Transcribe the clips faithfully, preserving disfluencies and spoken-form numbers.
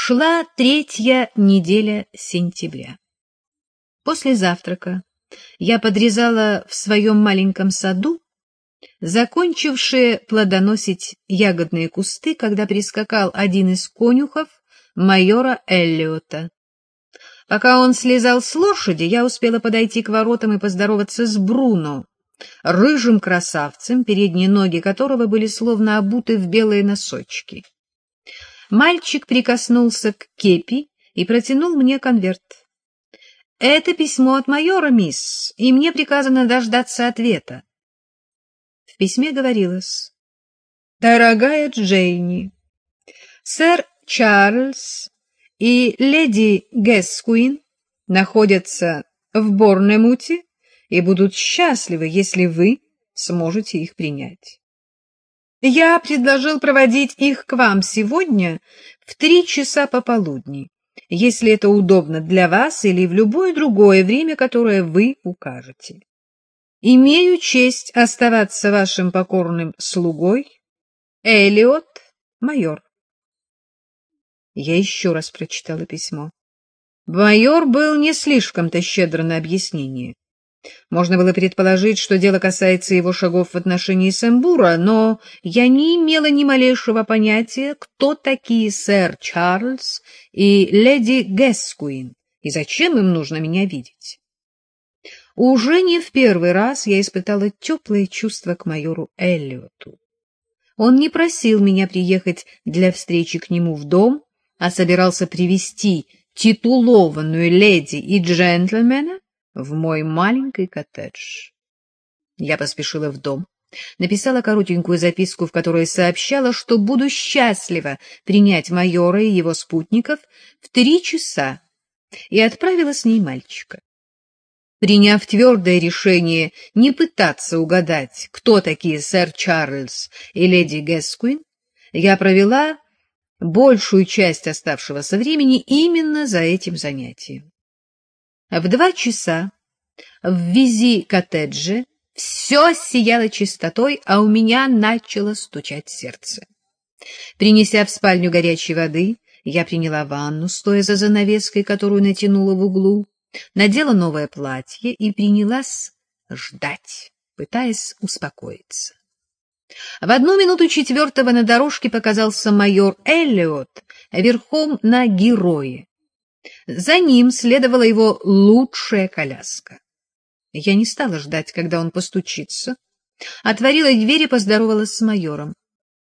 Шла третья неделя сентября. После завтрака я подрезала в своем маленьком саду закончившие плодоносить ягодные кусты, когда прискакал один из конюхов майора Эллиота. Пока он слезал с лошади, я успела подойти к воротам и поздороваться с Бруно, рыжим красавцем, передние ноги которого были словно обуты в белые носочки. Мальчик прикоснулся к кепи и протянул мне конверт. — Это письмо от майора, мисс, и мне приказано дождаться ответа. В письме говорилось: «Дорогая Джейни, сэр Чарльз и леди Гэскуин находятся в Борнемуте и будут счастливы, если вы сможете их принять. Я предложил проводить их к вам сегодня в три часа пополудни, если это удобно для вас или в любое другое время, которое вы укажете. Имею честь оставаться вашим покорным слугой, Эллиот, майор». Я еще раз прочитала письмо. Майор был не слишком-то щедр на объяснение. Можно было предположить, что дело касается его шагов в отношении Сэмбура, но я не имела ни малейшего понятия, кто такие сэр Чарльз и леди Гэскуин, и зачем им нужно меня видеть. Уже не в первый раз я испытала теплые чувства к майору Эллиоту. Он не просил меня приехать для встречи к нему в дом, а собирался привезти титулованную леди и джентльмена в мой маленький коттедж. Я поспешила в дом, написала коротенькую записку, в которой сообщала, что буду счастлива принять майора и его спутников в три часа, и отправила с ней мальчика. Приняв твердое решение не пытаться угадать, кто такие сэр Чарльз и леди Гэскуин, я провела большую часть оставшегося времени именно за этим занятием. В два часа в Визи-коттедже все сияло чистотой, а у меня начало стучать сердце. Принеся в спальню горячей воды, я приняла ванну, стоя за занавеской, которую натянула в углу, надела новое платье и принялась ждать, пытаясь успокоиться. В одну минуту четвертого на дорожке показался майор Эллиот верхом на герое. За ним следовала его лучшая коляска. Я не стала ждать, когда он постучится. Отворила дверь и поздоровалась с майором.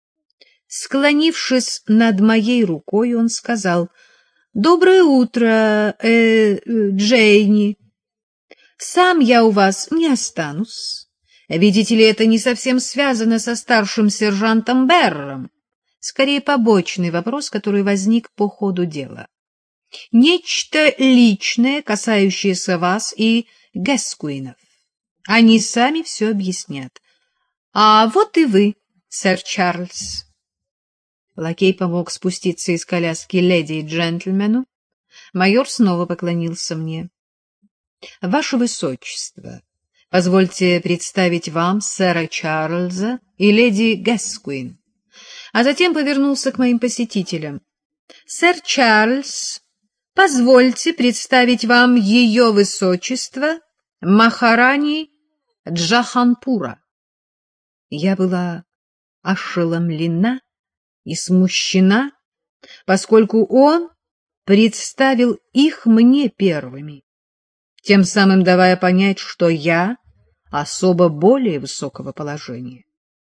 Склонившись над моей рукой, он сказал: «Доброе утро, э, Джейни. Сам я у вас не останусь. Видите ли, это не совсем связано со старшим сержантом Берром. Скорее, побочный вопрос, который возник по ходу дела. Нечто личное, касающееся вас и Гэскуинов. Они сами все объяснят. А вот и вы, сэр Чарльз». Лакей помог спуститься из коляски леди и джентльмену. Майор снова поклонился мне. — Ваше Высочество, позвольте представить вам сэра Чарльза и леди Гэскуин. А затем повернулся к моим посетителям. — Сэр Чарльз, позвольте представить вам ее Высочество Махарани Джаханпура. Я была ошеломлена и смущена, поскольку он представил их мне первыми, тем самым давая понять, что я особо более высокого положения.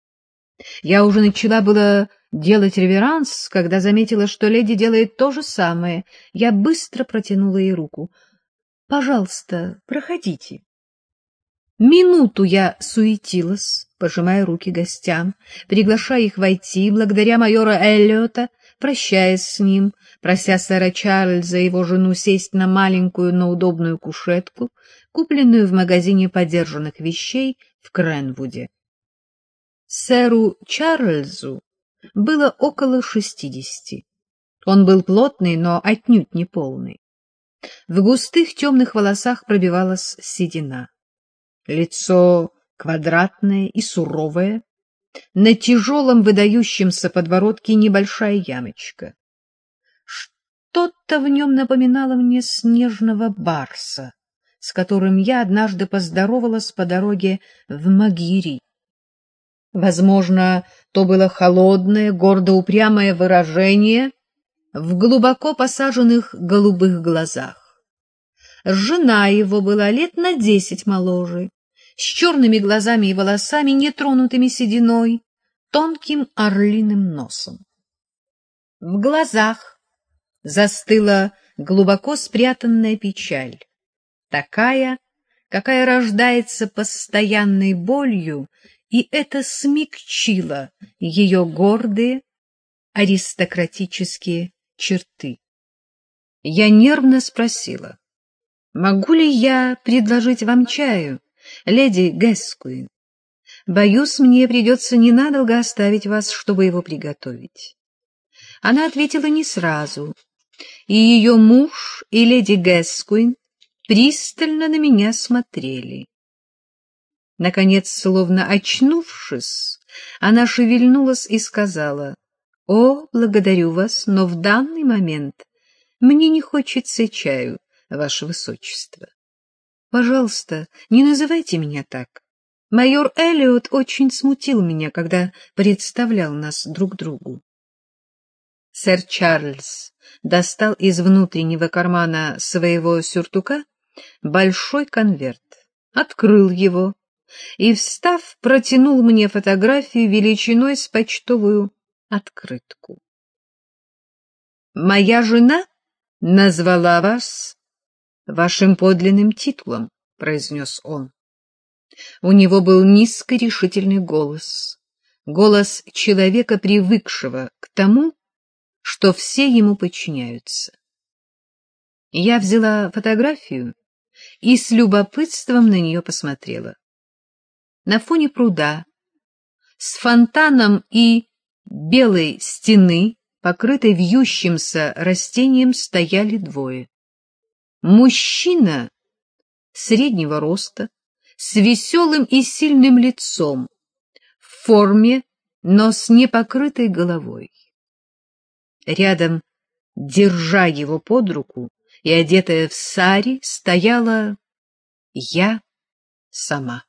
Я уже начала было делать реверанс, когда заметила, что леди делает то же самое. Я быстро протянула ей руку. — Пожалуйста, проходите. Минуту я суетилась, пожимая руки гостям, приглашая их войти, благодаря майора Эллиота, прощаясь с ним, прося сэра Чарльза и его жену сесть на маленькую, но удобную кушетку, купленную в магазине подержанных вещей в Кренвуде. Сэру Чарльзу было около шестидесяти. Он был плотный, но отнюдь не полный. В густых темных волосах пробивалась седина. Лицо квадратное и суровое, на тяжелом выдающемся подбородке небольшая ямочка. Что-то в нем напоминало мне снежного барса, с которым я однажды поздоровалась по дороге в Магири. Возможно, то было холодное, гордо упрямое выражение в глубоко посаженных голубых глазах. Жена его была лет на десять моложе, с черными глазами и волосами, нетронутыми сединой, тонким орлиным носом. В глазах застыла глубоко спрятанная печаль, такая, какая рождается постоянной болью, и это смягчило ее гордые аристократические черты. Я нервно спросила: «Могу ли я предложить вам чаю, леди Гэскуин? Боюсь, мне придется ненадолго оставить вас, чтобы его приготовить». Она ответила не сразу, и ее муж и леди Гэскуин пристально на меня смотрели. Наконец, словно очнувшись, она шевельнулась и сказала: «О, благодарю вас, но в данный момент мне не хочется чаю, ваше высочество. Пожалуйста, не называйте меня так. Майор Эллиот очень смутил меня, когда представлял нас друг другу». Сэр Чарльз достал из внутреннего кармана своего сюртука большой конверт, открыл его и, встав, протянул мне фотографию величиной с почтовую открытку. «Моя жена назвала вас вашим подлинным титулом», — произнес он. У него был низкий решительный голос, голос человека, привыкшего к тому, что все ему подчиняются. Я взяла фотографию и с любопытством на нее посмотрела. На фоне пруда с фонтаном и белой стены, покрытой вьющимся растением, стояли двое. Мужчина среднего роста, с веселым и сильным лицом, в форме, но с непокрытой головой. Рядом, держа его под руку и одетая в сари, стояла я сама.